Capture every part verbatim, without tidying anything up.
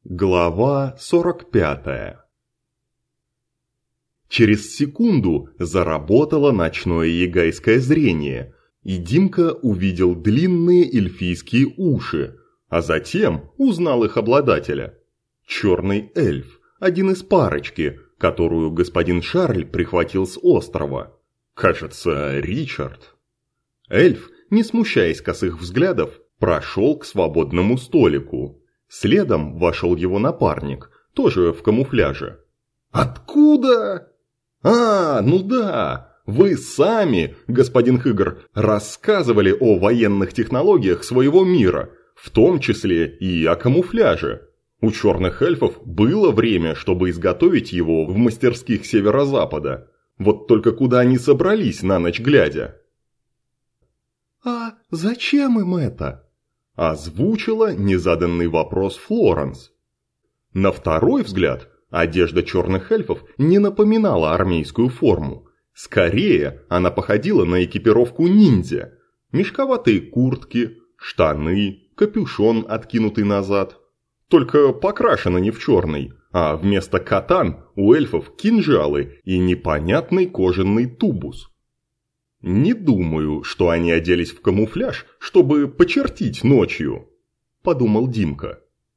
Глава сорок пятая. Через секунду заработало ночное ягайское зрение, и Димка увидел длинные эльфийские уши, а затем узнал их обладателя. Черный эльф, один из парочки, которую господин Шарль прихватил с острова. Кажется, Ричард. Эльф, не смущаясь косых взглядов, прошел к свободному столику. Следом вошел его напарник, тоже в камуфляже. «Откуда?» «А, ну да, вы сами, господин Хыгр, рассказывали о военных технологиях своего мира, в том числе и о камуфляже. У черных эльфов было время, чтобы изготовить его в мастерских северо-запада. Вот только куда они собрались на ночь глядя?» «А зачем им это?» Озвучила незаданный вопрос Флоренс. На второй взгляд, одежда черных эльфов не напоминала армейскую форму. Скорее, она походила на экипировку ниндзя. Мешковатые куртки, штаны, капюшон, откинутый назад. Только покрашена не в черный, а вместо катан у эльфов кинжалы и непонятный кожаный тубус. «Не думаю, что они оделись в камуфляж, чтобы почертить ночью», – подумал Димка.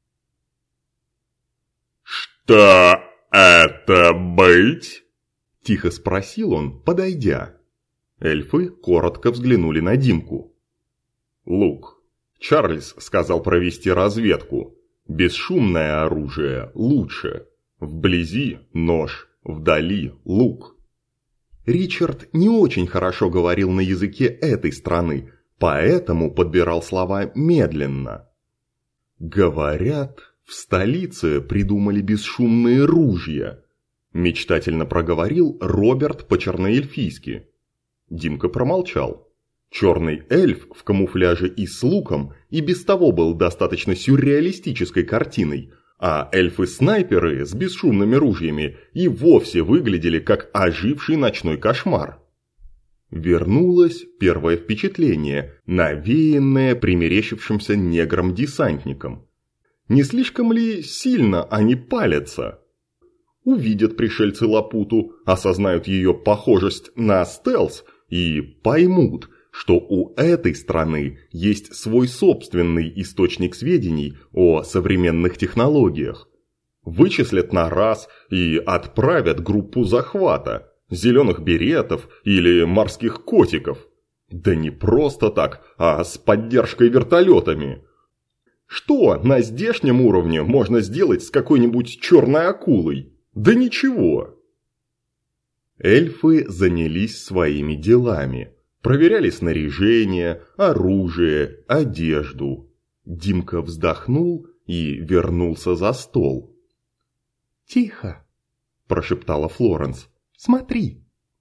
«Что это быть?» – тихо спросил он, подойдя. Эльфы коротко взглянули на Димку. «Лук. Чарльз сказал провести разведку. Бесшумное оружие лучше. Вблизи нож, вдали лук». Ричард не очень хорошо говорил на языке этой страны, поэтому подбирал слова медленно. «Говорят, в столице придумали бесшумные ружья», – мечтательно проговорил Роберт по-черноэльфийски. Димка промолчал. Черный эльф в камуфляже и с луком и без того был достаточно сюрреалистической картиной, а эльфы-снайперы с бесшумными ружьями и вовсе выглядели как оживший ночной кошмар. Вернулось первое впечатление, навеянное примерещившимся негром-десантником. Не слишком ли сильно они палятся? Увидят пришельцы Лапуту, осознают ее похожесть на стелс и поймут, что у этой страны есть свой собственный источник сведений о современных технологиях. Вычислят на раз и отправят группу захвата, зеленых беретов или морских котиков. Да не просто так, а с поддержкой вертолетами. Что на здешнем уровне можно сделать с какой-нибудь черной акулой? Да ничего. Эльфы занялись своими делами. Проверяли снаряжение, оружие, одежду. Димка вздохнул и вернулся за стол. «Тихо!» – прошептала Флоренс. «Смотри!»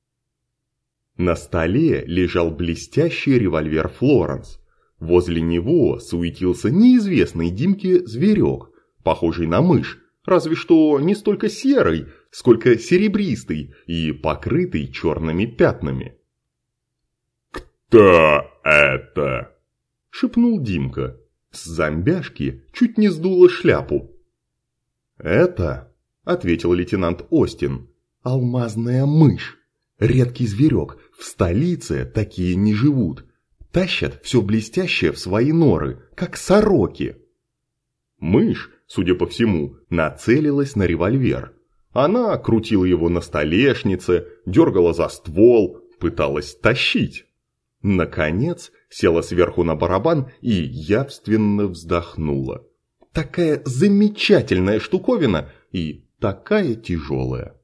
На столе лежал блестящий револьвер Флоренс. Возле него суетился неизвестный Димке зверек, похожий на мышь, разве что не столько серый, сколько серебристый и покрытый черными пятнами. «Кто это?» – шепнул Димка. С зомбяшки чуть не сдуло шляпу. «Это», – ответил лейтенант Остин, – «алмазная мышь. Редкий зверек, в столице такие не живут. Тащат все блестящее в свои норы, как сороки». Мышь, судя по всему, нацелилась на револьвер. Она крутила его на столешнице, дергала за ствол, пыталась тащить. Наконец, села сверху на барабан и явственно вздохнула. Такая замечательная штуковина и такая тяжелая.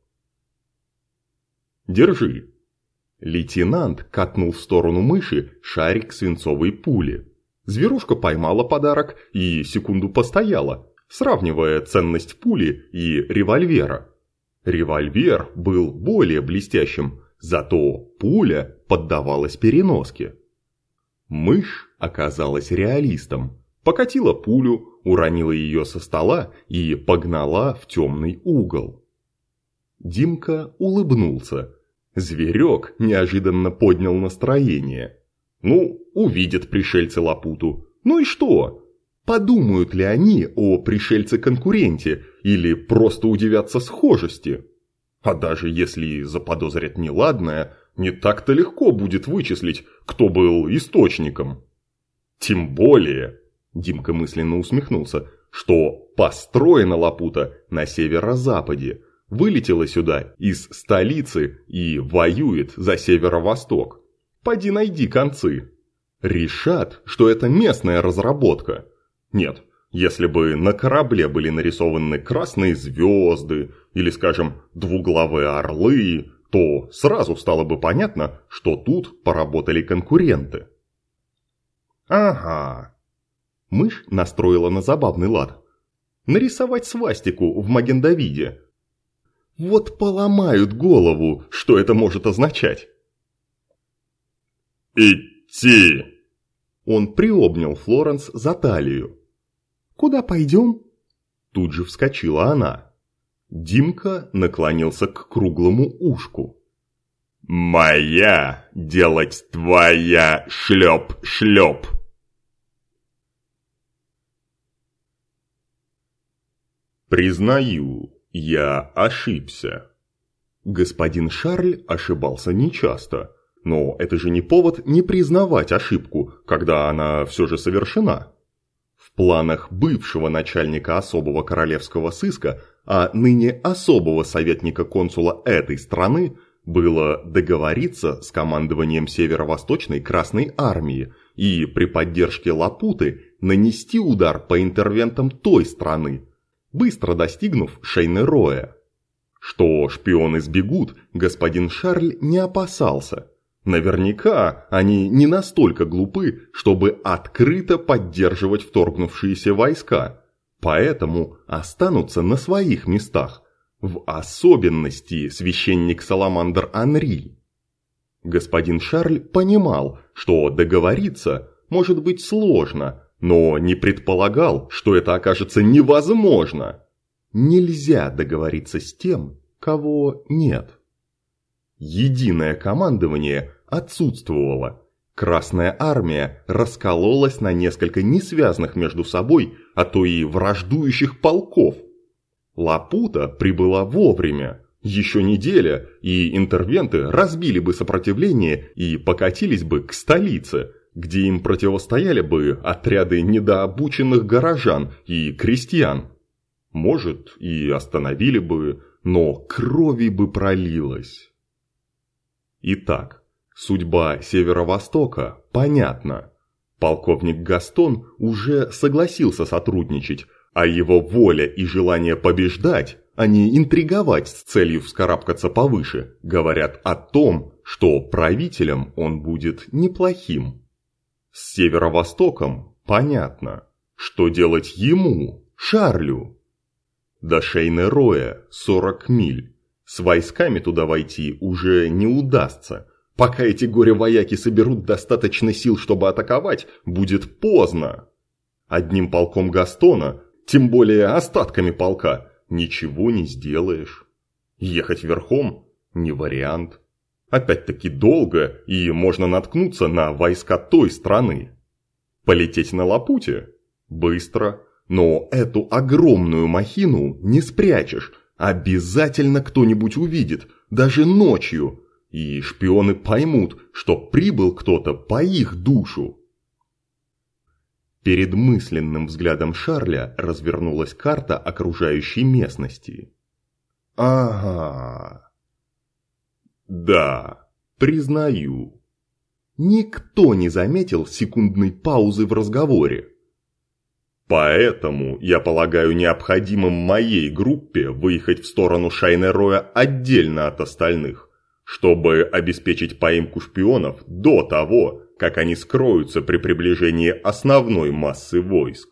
«Держи». Лейтенант катнул в сторону мыши шарик свинцовой пули. Зверушка поймала подарок и секунду постояла, сравнивая ценность пули и револьвера. Револьвер был более блестящим, зато пуля поддавалась переноске. Мышь оказалась реалистом. Покатила пулю, уронила ее со стола и погнала в темный угол. Димка улыбнулся. Зверек неожиданно поднял настроение. Ну, увидят пришельцы Лапуту. Ну и что? Подумают ли они о пришельце-конкуренте или просто удивятся схожести? А даже если заподозрят неладное, не так-то легко будет вычислить, кто был источником. Тем более, Димка мысленно усмехнулся, что построена Лапута на северо-западе, вылетела сюда из столицы и воюет за северо-восток. Поди найди концы. Решат, что это местная разработка. Нет, если бы на корабле были нарисованы красные звезды или, скажем, двуглавые орлы, то сразу стало бы понятно, что тут поработали конкуренты. Ага. Мышь настроила на забавный лад. Нарисовать свастику в Маген-Давиде. Вот поломают голову, что это может означать. «Идти!» Он приобнял Флоренс за талию. «Куда пойдем?» Тут же вскочила она. Димка наклонился к круглому ушку. «Моя делать твоя шлеп-шлеп!» «Признаю, я ошибся». Господин Шарль ошибался нечасто, но это же не повод не признавать ошибку, когда она все же совершена. В планах бывшего начальника особого королевского сыска, а ныне особого советника-консула этой страны, было договориться с командованием Северо-Восточной Красной Армии и при поддержке Лапуты нанести удар по интервентам той страны, быстро достигнув Шейнероя. Что шпионы сбегут, господин Шарль не опасался. Наверняка они не настолько глупы, чтобы открыто поддерживать вторгнувшиеся войска, поэтому останутся на своих местах, в особенности священник Саламандр Анри. Господин Шарль понимал, что договориться может быть сложно, но не предполагал, что это окажется невозможно. Нельзя договориться с тем, кого нет. Единое командование отсутствовало. Красная армия раскололась на несколько несвязанных между собой, а то и враждующих полков. Лапута прибыла вовремя. Еще неделя, и интервенты разбили бы сопротивление и покатились бы к столице, где им противостояли бы отряды недообученных горожан и крестьян. Может, и остановили бы, но крови бы пролилось. Итак, судьба Северо-Востока понятна. Полковник Гастон уже согласился сотрудничать, а его воля и желание побеждать, а не интриговать с целью вскарабкаться повыше, говорят о том, что правителем он будет неплохим. С Северо-Востоком понятно, что делать ему, Шарлю. До Шейнероя сорок миль. С войсками туда войти уже не удастся. Пока эти горе-вояки соберут достаточно сил, чтобы атаковать, будет поздно. Одним полком Гастона, тем более остатками полка, ничего не сделаешь. Ехать верхом – не вариант. Опять-таки долго, и можно наткнуться на войска той страны. Полететь на Лапуте – быстро, но эту огромную махину не спрячешь. Обязательно кто-нибудь увидит, даже ночью, и шпионы поймут, что прибыл кто-то по их душу. Перед мысленным взглядом Шарля развернулась карта окружающей местности. Ага. Да, признаю. Никто не заметил секундной паузы в разговоре. Поэтому, я полагаю, необходимым моей группе выехать в сторону Шейнероя отдельно от остальных, чтобы обеспечить поимку шпионов до того, как они скроются при приближении основной массы войск.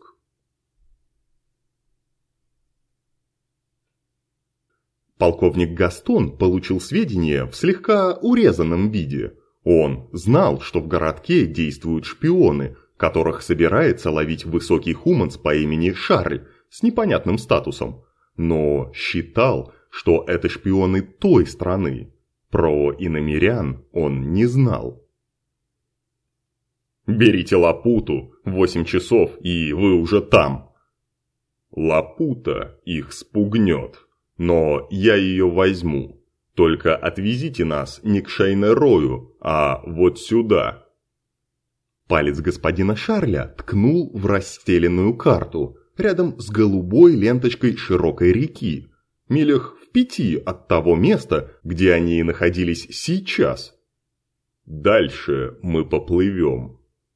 Полковник Гастон получил сведения в слегка урезанном виде. Он знал, что в городке действуют шпионы, которых собирается ловить высокий хуманс по имени Шарль с непонятным статусом, но считал, что это шпионы той страны. Про иномирян он не знал. Берите Лапуту, восемь часов, и вы уже там. Лапута их спугнет, но я ее возьму. Только отвезите нас не к Шейне-Рою, а вот сюда. Палец господина Шарля ткнул в расстеленную карту, рядом с голубой ленточкой широкой реки, милях в пяти от того места, где они и находились сейчас. Дальше мы поплывем.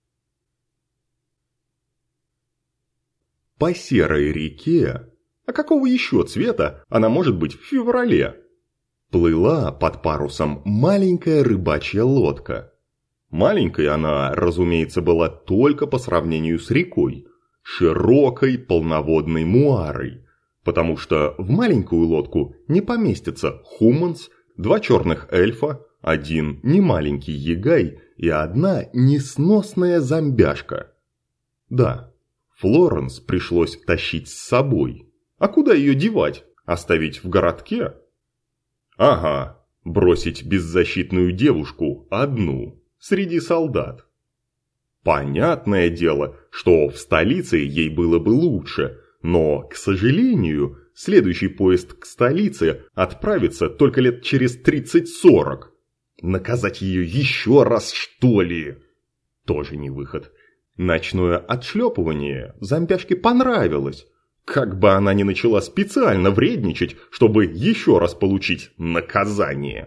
По серой реке, а какого еще цвета она может быть в феврале, плыла под парусом маленькая рыбачья лодка. Маленькой она, разумеется, была только по сравнению с рекой, широкой полноводной муарой, потому что в маленькую лодку не поместится хуманс, два черных эльфа, один немаленький ягай и одна несносная зомбяшка. Да, Флоренс пришлось тащить с собой. А куда ее девать? Оставить в городке? Ага, бросить беззащитную девушку одну, среди солдат. Понятное дело, что в столице ей было бы лучше, но, к сожалению, следующий поезд к столице отправится только лет через тридцать-сорок. Наказать ее еще раз, что ли? Тоже не выход. Ночное отшлепывание зомбяшке понравилось. Как бы она ни начала специально вредничать, чтобы еще раз получить наказание.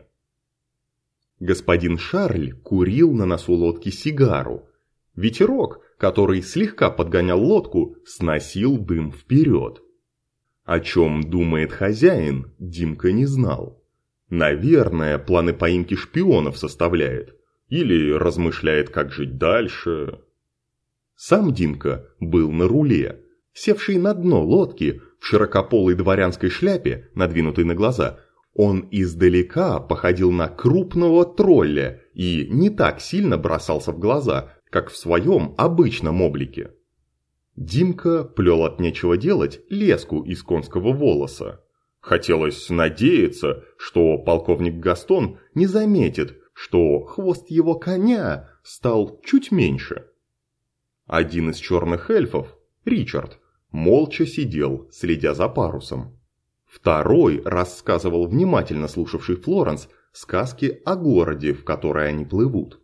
Господин Шарль курил на носу лодки сигару. Ветерок, который слегка подгонял лодку, сносил дым вперед. О чем думает хозяин, Димка не знал. Наверное, планы поимки шпионов составляет. Или размышляет, как жить дальше. Сам Димка был на руле, севший на дно лодки в широкополой дворянской шляпе, надвинутой на глаза. Он издалека походил на крупного тролля и не так сильно бросался в глаза, как в своем обычном облике. Димка плел от нечего делать леску из конского волоса. Хотелось надеяться, что полковник Гастон не заметит, что хвост его коня стал чуть меньше. Один из черных эльфов, Ричард, молча сидел, следя за парусом. Второй рассказывал внимательно слушавший Флоренс сказки о городе, в который они плывут.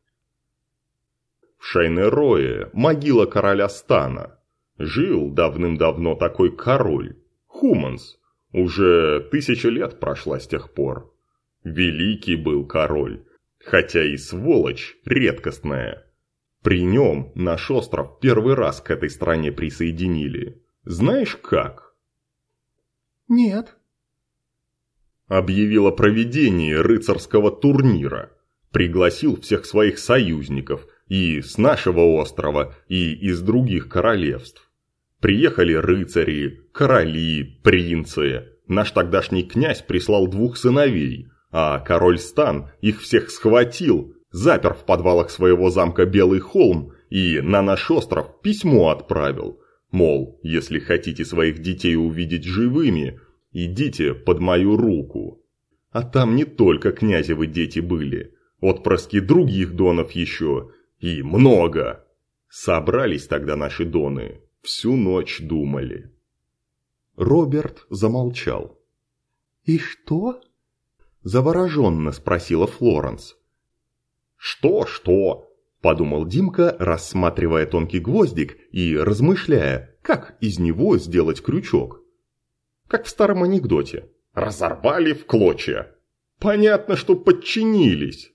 В Шейне-Рое могила короля Стана. Жил давным-давно такой король, Хуманс. Уже тысяча лет прошла с тех пор. Великий был король, хотя и сволочь редкостная. При нем наш остров первый раз к этой стране присоединили. Знаешь как? Нет. Объявил о проведении рыцарского турнира. Пригласил всех своих союзников и с нашего острова, и из других королевств. Приехали рыцари, короли, принцы. Наш тогдашний князь прислал двух сыновей, а король Стан их всех схватил, запер в подвалах своего замка Белый холм и на наш остров письмо отправил. Мол, если хотите своих детей увидеть живыми, идите под мою руку. А там не только князевы дети были, отпрыски других донов еще, и много. Собрались тогда наши доны, всю ночь думали. Роберт замолчал. «И что?» – завороженно спросила Флоренс. «Что-что?» – подумал Димка, рассматривая тонкий гвоздик и размышляя, как из него сделать крючок. Как в старом анекдоте. Разорвали в клочья. Понятно, что подчинились.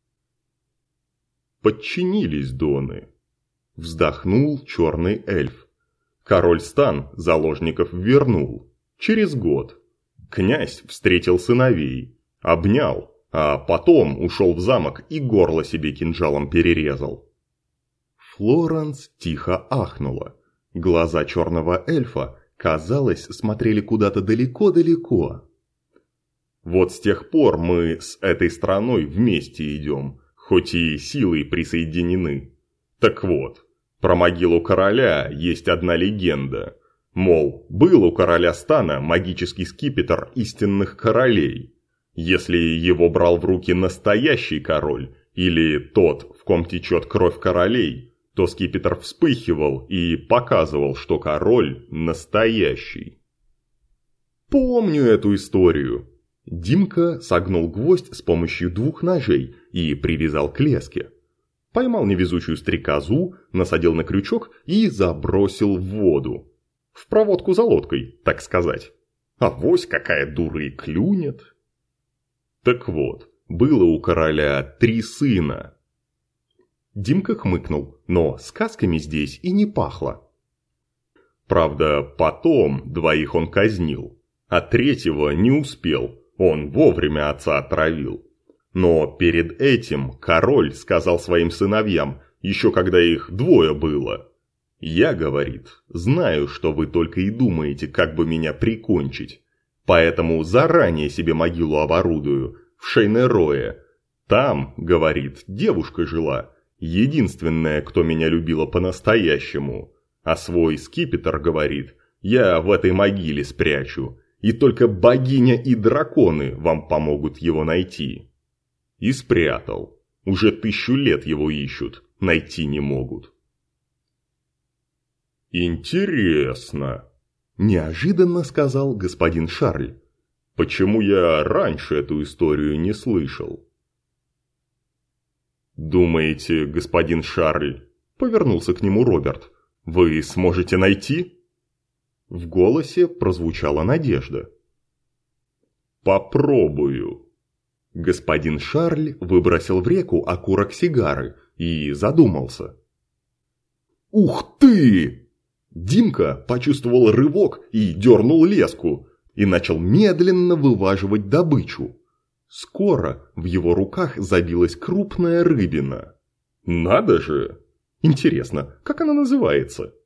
Подчинились доны. Вздохнул черный эльф. Король Стан заложников вернул. Через год. Князь встретил сыновей. Обнял. А потом ушел в замок и горло себе кинжалом перерезал. Флоренс тихо ахнула. Глаза черного эльфа, казалось, смотрели куда-то далеко-далеко. Вот с тех пор мы с этой страной вместе идем, хоть и силой присоединены. Так вот, про могилу короля есть одна легенда. Мол, был у короля Стана магический скипетр истинных королей. Если его брал в руки настоящий король, или тот, в ком течет кровь королей, то скипетр вспыхивал и показывал, что король настоящий. Помню эту историю. Димка согнул гвоздь с помощью двух ножей и привязал к леске. Поймал невезучую стрекозу, насадил на крючок и забросил в воду. В проводку за лодкой, так сказать. Авось какая дура и клюнет. Так вот, было у короля три сына. Димка хмыкнул, но сказками здесь и не пахло. Правда, потом двоих он казнил, а третьего не успел, он вовремя отца отравил. Но перед этим король сказал своим сыновьям, еще когда их двое было: «Я, — говорит, — знаю, что вы только и думаете, как бы меня прикончить, поэтому заранее себе могилу оборудую в Шейнерое. Там, — говорит, — девушка жила, единственная, кто меня любила по-настоящему, а свой скипетр, — говорит, — я в этой могиле спрячу, и только богиня и драконы вам помогут его найти». И спрятал. Уже тысячу лет его ищут, найти не могут. «Интересно», – неожиданно сказал господин Шарль. «Почему я раньше эту историю не слышал?» «Думаете, господин Шарль, – повернулся к нему Роберт, – вы сможете найти?» В голосе прозвучала надежда. «Попробую». Господин Шарль выбросил в реку окурок сигары и задумался. «Ух ты!» Димка почувствовал рывок и дернул леску, и начал медленно вываживать добычу. Скоро в его руках забилась крупная рыбина. «Надо же! Интересно, как она называется?»